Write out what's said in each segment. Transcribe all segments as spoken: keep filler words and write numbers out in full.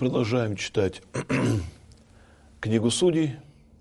продолжаем читать книгу Судей.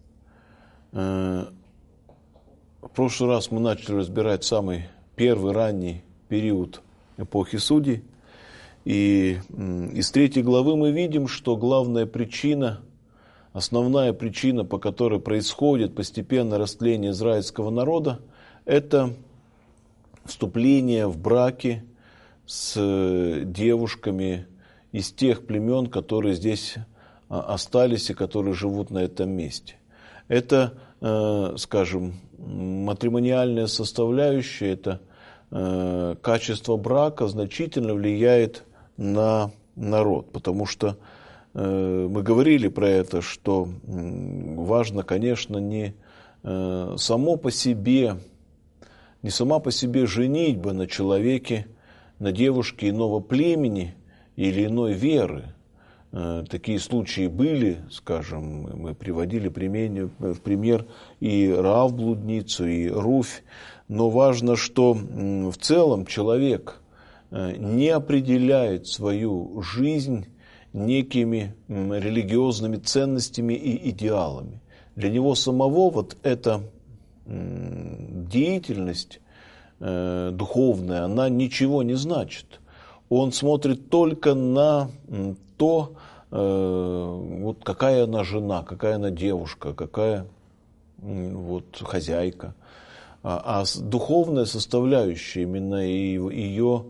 В прошлый раз мы начали разбирать самый первый ранний период эпохи Судей. И из третьей главы мы видим, что главная причина, основная причина, по которой происходит постепенное растление израильского народа, это вступление в браки с девушками из тех племен, которые здесь остались и которые живут на этом месте. Это, скажем, матримониальная составляющая, это качество брака значительно влияет на народ, потому что мы говорили про это, что важно, конечно, не само по себе, не сама по себе женитьба на человеке, на девушке иного племени или иной веры. Такие случаи были, скажем, мы приводили в пример и Раав блудницу, и Руфь, но важно, что в целом человек не определяет свою жизнь некими религиозными ценностями и идеалами. Для него самого вот эта деятельность духовная, она ничего не значит. Он смотрит только на то, вот какая она жена, какая она девушка, какая вот хозяйка. А, а духовная составляющая, именно ее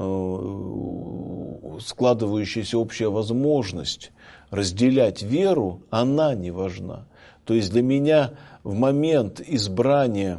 складывающаяся общая возможность разделять веру, она не важна. То есть для меня в момент избрания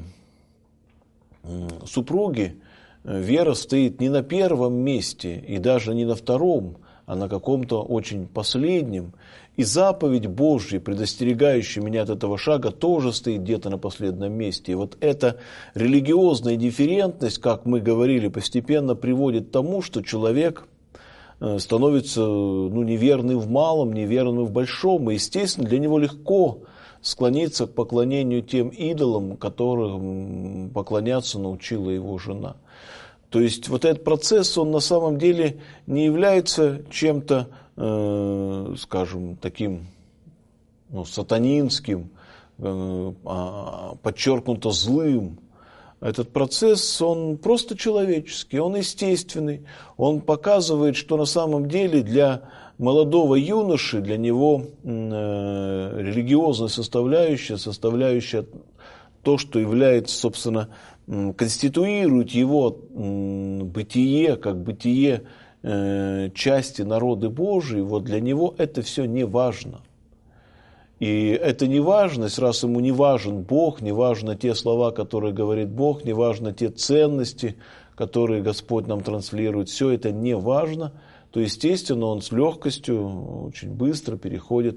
супруги вера стоит не на первом месте и даже не на втором, а на каком-то очень последнем. И заповедь Божья, предостерегающая меня от этого шага, тоже стоит где-то на последнем месте. И вот эта религиозная дифферентность, как мы говорили, постепенно приводит к тому, что человек становится ну, неверным в малом, неверным в большом. И, естественно, для него легко склониться к поклонению тем идолам, которым поклоняться научила его жена. То есть вот этот процесс, он на самом деле не является чем-то, э, скажем, таким ну, сатанинским, э, подчеркнуто злым. Этот процесс, он просто человеческий, он естественный. Он показывает, что на самом деле для молодого юноши, для него э, религиозная составляющая, составляющая то, что является, собственно, конституирует его бытие, как бытие э, части народа Божьей, вот для него это все не важно. И эта неважность, раз ему не важен Бог, не важны те слова, которые говорит Бог, не важны те ценности, которые Господь нам транслирует, все это не важно, то, естественно, он с легкостью, очень быстро переходит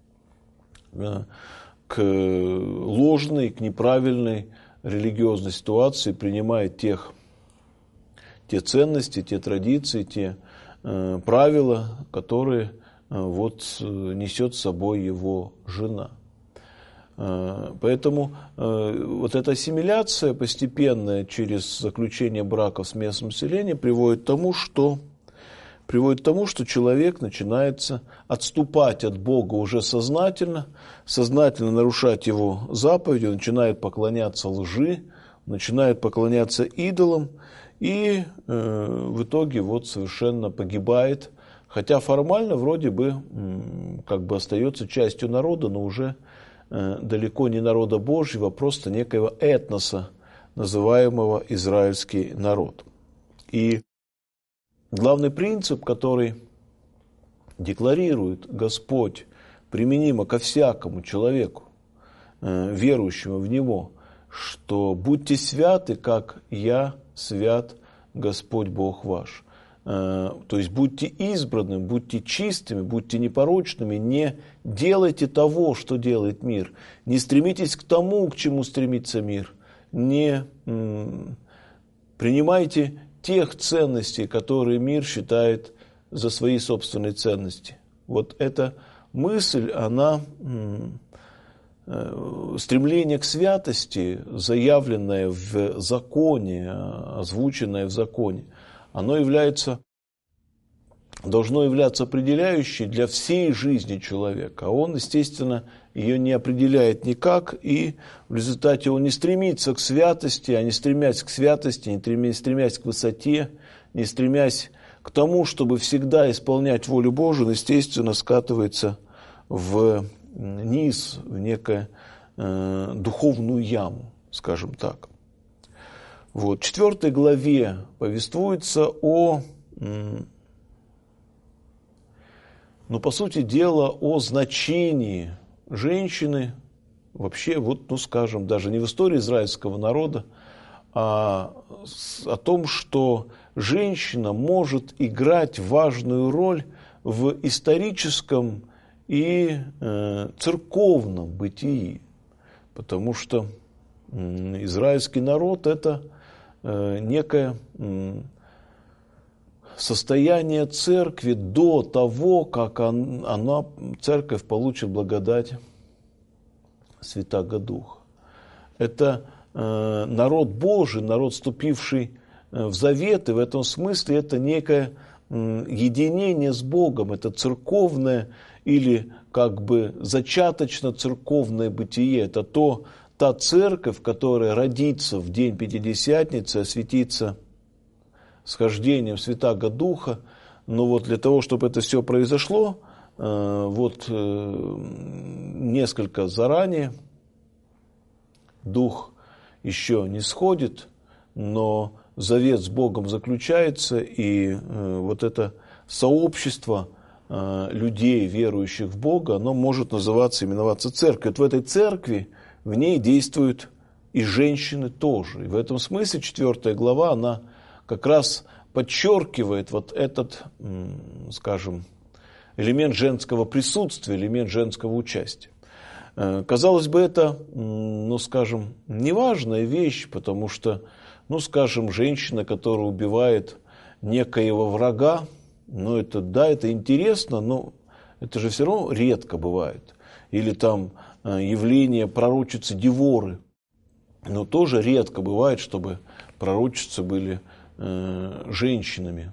к ложной, к неправильной религиозной ситуации, принимает тех, те ценности, те традиции, те э, правила, которые э, вот, несет с собой его жена. Э, поэтому э, вот эта ассимиляция постепенная через заключение браков с местным населением приводит к тому, что приводит к тому, что человек начинает отступать от Бога уже сознательно, сознательно нарушать Его заповеди, он начинает поклоняться лжи, начинает поклоняться идолам и э, в итоге вот совершенно погибает, хотя формально вроде бы м, как бы остается частью народа, но уже э, далеко не народа Божьего, а просто некоего этноса, называемого израильский народ. И главный принцип, который декларирует Господь, применимо ко всякому человеку, верующему в Него, что «будьте святы, как я свят, Господь Бог ваш». То есть будьте избранными, будьте чистыми, будьте непорочными, не делайте того, что делает мир, не стремитесь к тому, к чему стремится мир, не принимайте тех ценностей, которые мир считает за свои собственные ценности. Вот эта мысль, она, стремление к святости, заявленное в законе, озвученное в законе, оно является должно являться определяющей для всей жизни человека. А он, естественно, ее не определяет никак, и в результате он не стремится к святости, а не стремясь к святости, не стремясь к высоте, не стремясь к тому, чтобы всегда исполнять волю Божию, он, естественно, скатывается в низ, в некую э, духовную яму, скажем так. Вот. В четвертой главе повествуется о, ну, по сути дела, о значении женщины, вообще, вот, ну, скажем, даже не в истории израильского народа, а о том, что женщина может играть важную роль в историческом и э, церковном бытии, потому что э, израильский народ – это э, некое э, состояние церкви до того, как он, она, церковь получит благодать Святаго Духа. Это э, народ Божий, народ, вступивший в завет, и в этом смысле это некое э, единение с Богом, это церковное или как бы зачаточно-церковное бытие. Это то, та церковь, которая родится в день Пятидесятницы, осветится схождением Святаго Духа. Но вот для того, чтобы это все произошло, э, вот э, несколько заранее, Дух еще не сходит, но завет с Богом заключается, и э, вот это сообщество э, людей, верующих в Бога, оно может называться, именоваться церковью. Вот в этой церкви, в ней действуют и женщины тоже. И в этом смысле четвертая глава, она как раз подчеркивает вот этот, скажем, элемент женского присутствия, элемент женского участия. Казалось бы, это, ну, скажем, неважная вещь, потому что, ну, скажем, женщина, которая убивает некоего врага, ну, это, да, это интересно, но это же все равно редко бывает. Или там явление пророчицы Деворы, но тоже редко бывает, чтобы пророчицы были э, женщинами.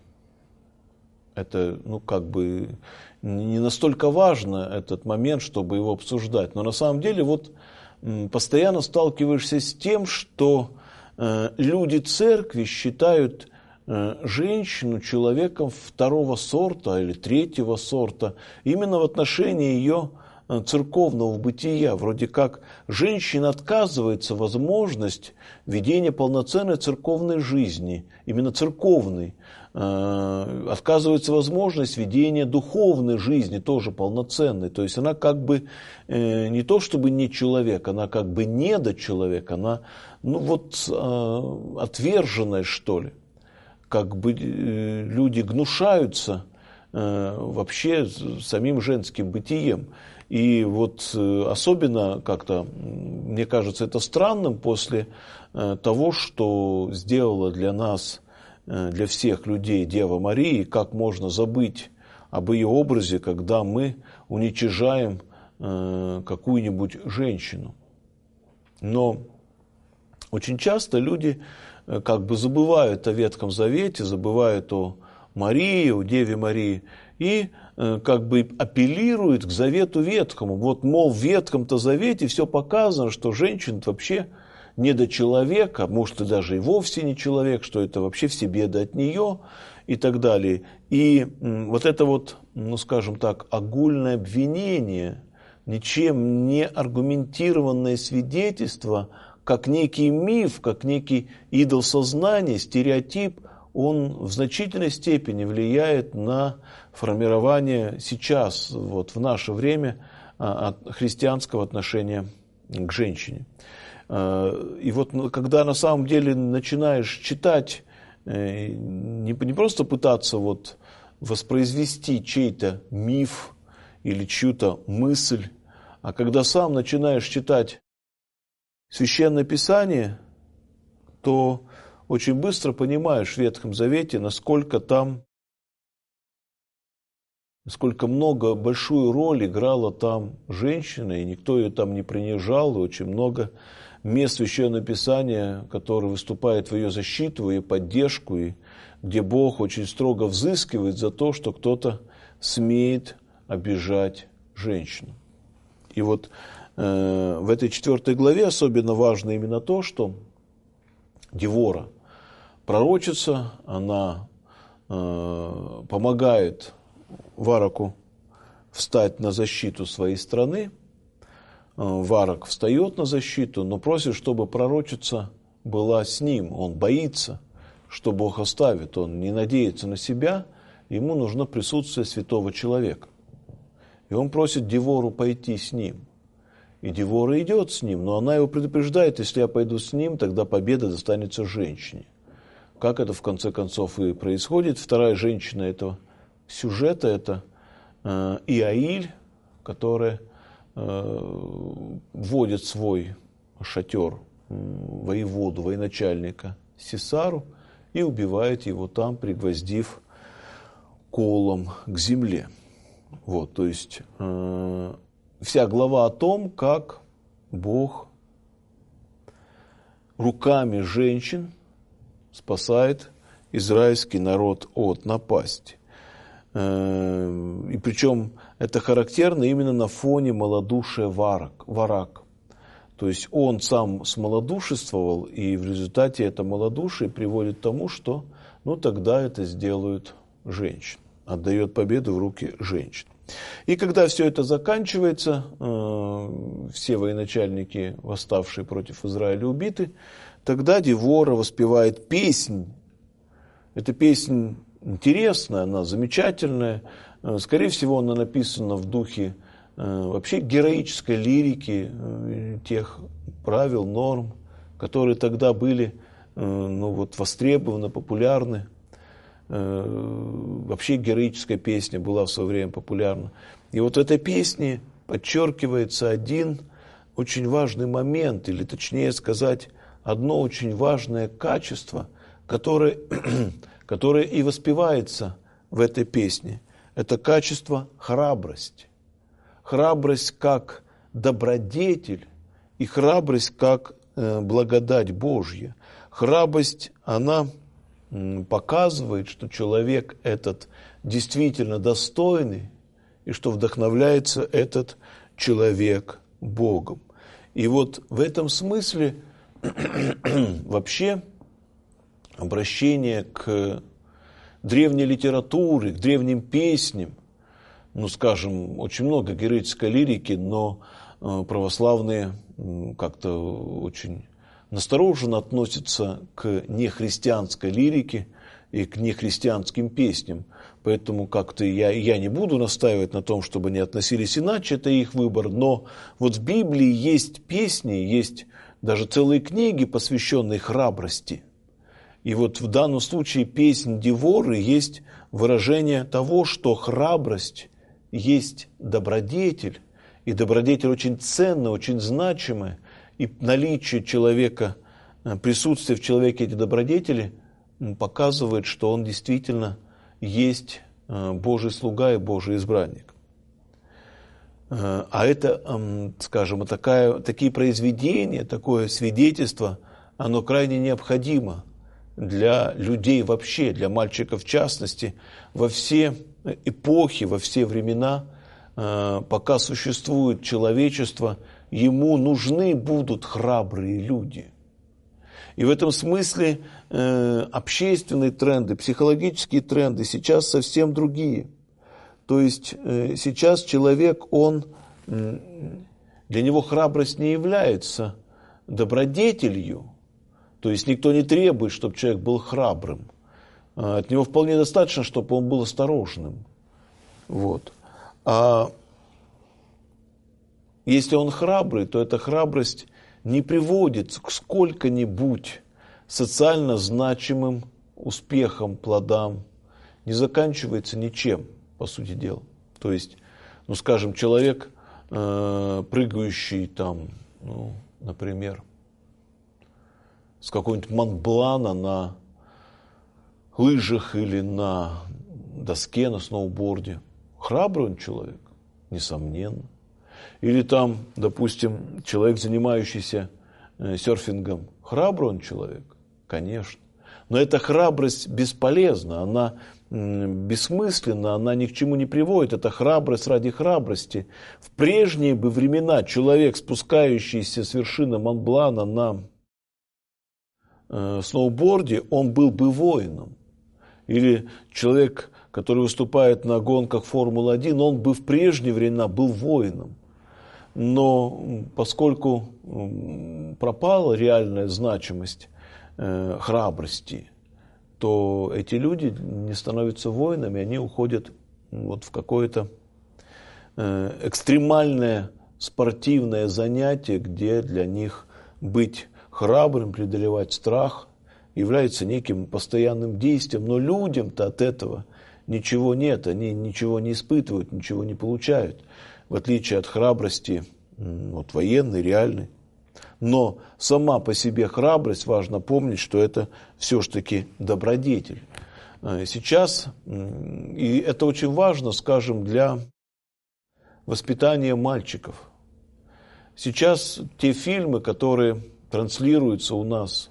Это, ну, как бы не настолько важно этот момент, чтобы его обсуждать. Но на самом деле вот постоянно сталкиваешься с тем, что э, люди церкви считают э, женщину человеком второго сорта или третьего сорта именно в отношении ее церковного бытия. Вроде как женщина отказывается возможность ведения полноценной церковной жизни, именно церковной. Э, отказывается возможность ведения духовной жизни, тоже полноценной. То есть она как бы э, не то чтобы не человек, она как бы недочеловек, она, ну вот, э, отверженная, что ли. Как бы э, люди гнушаются э, вообще самим женским бытием. И вот особенно как-то, мне кажется, это странным после того, что сделала для нас, для всех людей Дева Мария, как можно забыть об ее образе, когда мы уничижаем какую-нибудь женщину. Но очень часто люди как бы забывают о Ветхом Завете, забывают о Марии, о Деве Марии, и как бы апеллирует к Завету Ветхому. Вот, мол, в Ветхом-то Завете все показано, что женщина вообще недочеловек, а может и даже и вовсе не человек, что это вообще все беды от нее и так далее. И вот это вот, ну, скажем так, огульное обвинение, ничем не аргументированное свидетельство, как некий миф, как некий идол сознания, стереотип, он в значительной степени влияет на формирование сейчас, вот, в наше время, христианского отношения к женщине. И вот когда на самом деле начинаешь читать, не просто пытаться вот воспроизвести чей-то миф или чью-то мысль, а когда сам начинаешь читать Священное Писание, то очень быстро понимаешь в Ветхом Завете, насколько там, насколько много, большую роль играла там женщина, и никто ее там не принижал, и очень много мест Священного Писания, который выступает в ее защиту, в ее поддержку, и где Бог очень строго взыскивает за то, что кто-то смеет обижать женщину. И вот э, в этой четвертой главе особенно важно именно то, что Девора, пророчица, она э, помогает Вараку встать на защиту своей страны. Варак встает на защиту, но просит, чтобы пророчица была с ним. Он боится, что Бог оставит. Он не надеется на себя. Ему нужно присутствие святого человека. И он просит Девору пойти с ним. И Девора идет с ним, но она его предупреждает: если я пойду с ним, тогда победа достанется женщине. Как это в конце концов и происходит. Вторая женщина этого сюжета – это э, Иаиль, которая вводит свой шатер воеводу, военачальника Сисару и убивает его там, пригвоздив колом к земле. Вот, то есть э, вся глава о том, как Бог руками женщин спасает израильский народ от напасти. И причем это характерно именно на фоне малодушия Варак, Варак. То есть он сам смолодушествовал, и в результате это малодушие приводит к тому, что ну, тогда это сделают женщины. Отдает победу в руки женщин. И когда все это заканчивается, все военачальники, восставшие против Израиля, убиты, тогда Девора воспевает песнь. Эта песнь интересная, она замечательная. Скорее всего, она написана в духе вообще героической лирики, тех правил, норм, которые тогда были ну, вот, востребованы, популярны. Вообще героическая песня была в свое время популярна. И вот в этой песне подчеркивается один очень важный момент, или точнее сказать, одно очень важное качество, которое... которое и воспевается в этой песне. Это качество храбрости. Храбрость как добродетель и храбрость как э, благодать Божья. Храбрость, она м, показывает, что человек этот действительно достойный и что вдохновляется этот человек Богом. И вот в этом смысле вообще обращение к древней литературе, к древним песням, ну, скажем, очень много героической лирики, но православные как-то очень настороженно относятся к нехристианской лирике и к нехристианским песням. Поэтому как-то я, я не буду настаивать на том, чтобы они относились иначе, это их выбор. Но вот в Библии есть песни, есть даже целые книги, посвященные храбрости. И вот в данном случае песнь Деворы есть выражение того, что храбрость есть добродетель, и добродетель очень ценная, очень значимая, и наличие человека, присутствие в человеке эти добродетели показывает, что он действительно есть Божий слуга и Божий избранник. А это, скажем, такая, такие произведения, такое свидетельство, оно крайне необходимо для людей вообще, для мальчиков в частности, во все эпохи, во все времена, пока существует человечество, ему нужны будут храбрые люди. И в этом смысле общественные тренды, психологические тренды сейчас совсем другие. То есть сейчас человек, он, для него храбрость не является добродетелью. То есть никто не требует, чтобы человек был храбрым. От него вполне достаточно, чтобы он был осторожным. Вот. А если он храбрый, то эта храбрость не приводит к сколько-нибудь социально значимым успехам, плодам, не заканчивается ничем, по сути дела. То есть, ну, скажем, человек, э, прыгающий там, ну, например, с какого-нибудь Монблана на лыжах или на доске, на сноуборде. Храбрый он человек, несомненно. Или там, допустим, человек, занимающийся серфингом, храбрый он человек? Конечно. Но эта храбрость бесполезна, она бессмысленна, она ни к чему не приводит. Это храбрость ради храбрости. В прежние бы времена человек, спускающийся с вершины Монблана на э, сноуборде, он был бы воином. Или человек, который выступает на гонках Формулы один, он бы в прежние времена был воином. Но поскольку пропала реальная значимость э, храбрости, то эти люди не становятся воинами, они уходят вот в какое-то э, экстремальное спортивное занятие, где для них быть храбрым, преодолевать страх является неким постоянным действием. Но людям-то от этого ничего нет, они ничего не испытывают, ничего не получают, в отличие от храбрости вот, военной, реальной. Но сама по себе храбрость, важно помнить, что это все-таки добродетель. Сейчас, и это очень важно, скажем, для воспитания мальчиков. Сейчас те фильмы, которые транслируются у нас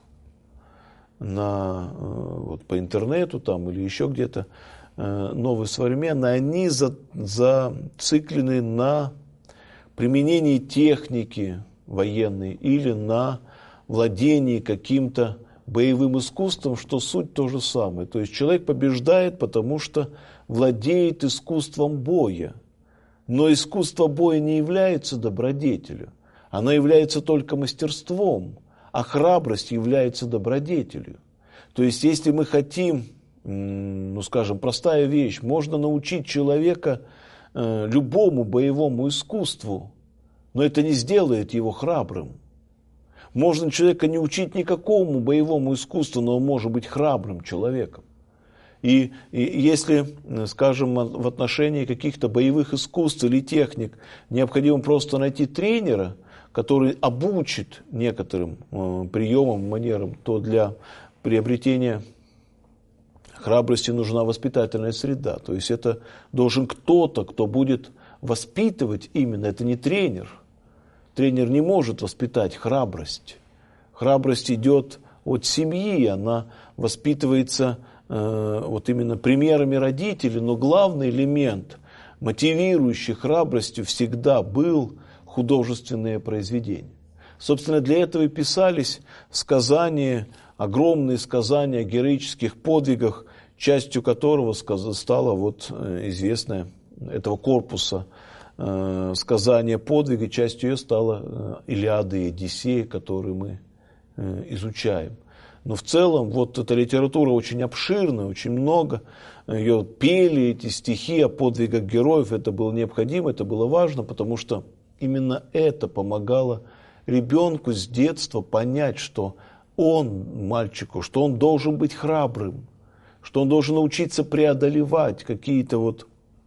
на, вот, по интернету там, или еще где-то, новые, современные, они за, зациклены на применении техники военной или на владении каким-то боевым искусством, что суть то же самое. То есть человек побеждает, потому что владеет искусством боя. Но искусство боя не является добродетелью. Оно является только мастерством, а храбрость является добродетелью. То есть если мы хотим, ну скажем, простая вещь, можно научить человека э, любому боевому искусству, но это не сделает его храбрым. Можно человека не учить никакому боевому искусству, но он может быть храбрым человеком. И, и если, скажем, в отношении каких-то боевых искусств или техник необходимо просто найти тренера, который обучит некоторым э, приемам, манерам, то для приобретения храбрости нужна воспитательная среда. То есть это должен кто-то, кто будет воспитывать именно, это не тренер. Тренер не может воспитать храбрость. Храбрость идет от семьи, она воспитывается э, вот именно примерами родителей, но главный элемент, мотивирующий храбростью, всегда был художественные произведения. Собственно, для этого и писались сказания, огромные сказания о героических подвигах, частью которого стала вот известная этого корпуса э, сказания подвига, частью ее стала э, Илиада и Одиссея, которые мы э, изучаем. Но в целом вот эта литература очень обширная, очень много. Ее пели, эти стихи о подвигах героев, это было необходимо, это было важно, потому что именно это помогало ребенку с детства понять, что он, мальчику, что он должен быть храбрым, что он должен научиться преодолевать какие-то вот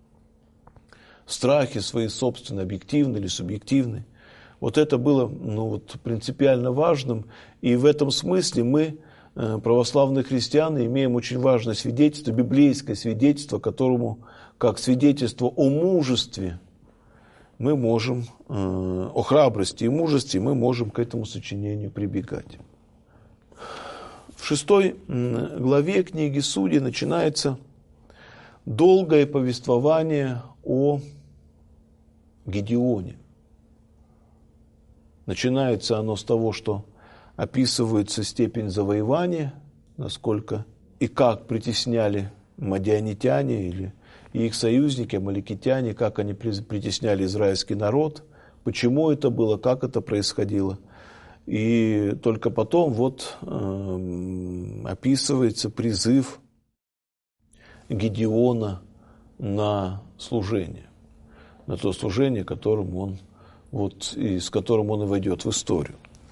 страхи свои собственные, объективные или субъективные. Вот это было ну, вот, принципиально важным. И в этом смысле мы, православные христиане, имеем очень важное свидетельство, библейское свидетельство, которому, как свидетельство о мужестве, мы можем, о храбрости и мужестве, мы можем к этому сочинению прибегать. В шестой главе книги Судей начинается долгое повествование о Гедеоне. Начинается оно с того, что описывается степень завоевания, насколько и как притесняли мадианитяне или их союзники, амаликитяне, как они притесняли израильский народ, почему это было, как это происходило. И только потом вот э, описывается призыв Гедеона на служение, на то служение, которым он, вот, и с которым он и войдет в историю.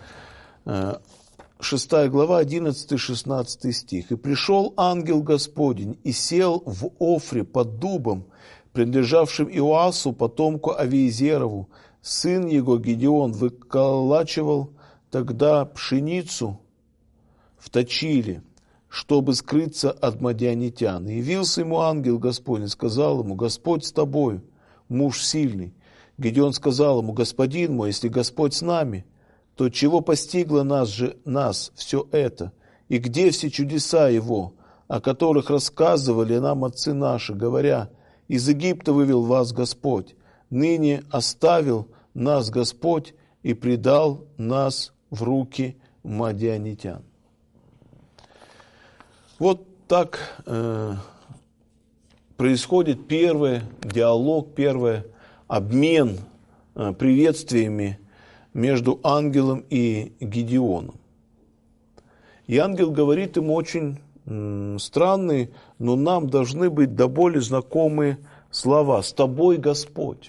Шестая глава, одиннадцатый-шестнадцатый стих. «И пришел ангел Господень, и сел в Офре под дубом, принадлежавшим Иоасу, потомку Авиезерову. Сын его Гедеон выколачивал тогда пшеницу в точиле, чтобы скрыться от мадианитян. И явился ему ангел Господень, сказал ему: Господь с тобою, муж сильный. Гедеон сказал ему: Господин мой, если Господь с нами, то чего постигло нас же нас все это? И где все чудеса Его, о которых рассказывали нам отцы наши, говоря: из Египта вывел вас Господь, ныне оставил нас Господь и предал нас в руки мадианитян. Вот так э, происходит первый диалог, первый обмен э, приветствиями между ангелом и Гедеоном. И ангел говорит ему очень м, странные, но нам должны быть до боли знакомые слова: «С тобой Господь».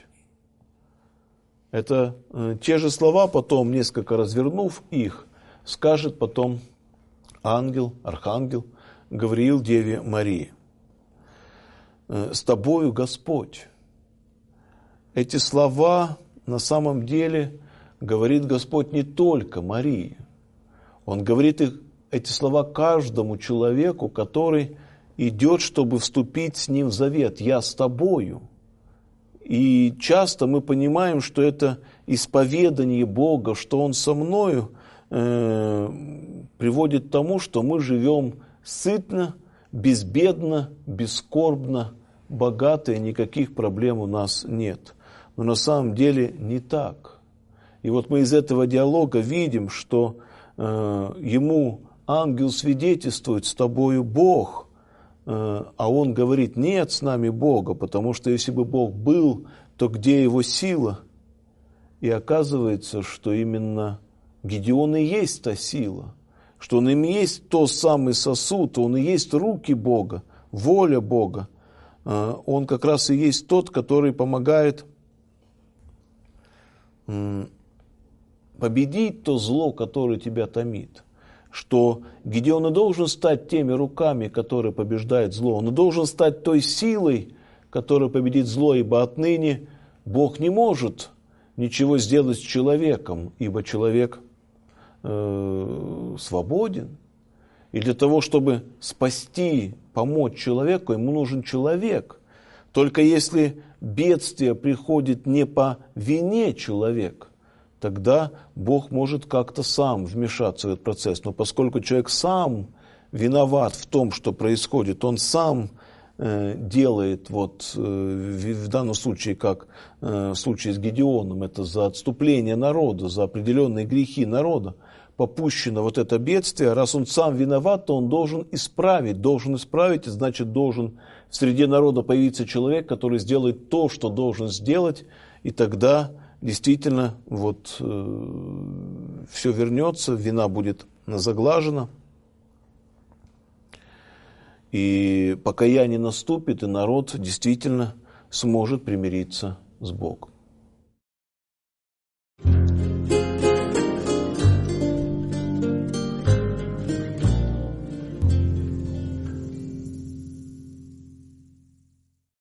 Это э, те же слова, потом, несколько развернув их, скажет потом ангел, архангел Гавриил Деве Марии. «С тобою Господь». Эти слова на самом деле говорит Господь не только Марии. Он говорит их, эти слова каждому человеку, который идет, чтобы вступить с ним в завет. «Я с тобою». И часто мы понимаем, что это исповедание Бога, что Он со мною, э, приводит к тому, что мы живем сытно, безбедно, бескорбно, богато, и никаких проблем у нас нет. Но на самом деле не так. И вот мы из этого диалога видим, что э, ему ангел свидетельствует: «С тобою Бог». Э, а он говорит: «Нет с нами Бога», потому что если бы Бог был, то где его сила? И оказывается, что именно Гедеон и есть та сила, что он и есть тот самый сосуд, он и есть руки Бога, воля Бога. Он как раз и есть тот, который помогает победить то зло, которое тебя томит. Что Гедеон и должен стать теми руками, которые побеждают зло. Он и должен стать той силой, которая победит зло, ибо отныне Бог не может ничего сделать с человеком, ибо человек свободен. И для того, чтобы спасти, помочь человеку, ему нужен человек. Только если бедствие приходит не по вине человека, тогда Бог может как-то сам вмешаться в этот процесс. Но поскольку человек сам виноват в том, что происходит, он сам э, делает, вот, э, в, в данном случае, как э, в случае с Гедеоном, это за отступление народа, за определенные грехи народа, попущено вот это бедствие. Раз он сам виноват, то он должен исправить. Должен исправить, и значит, должен в среде народа появиться человек, который сделает то, что должен сделать, и тогда действительно вот э, все вернется, вина будет заглажена, и покаяние наступит, и народ действительно сможет примириться с Богом.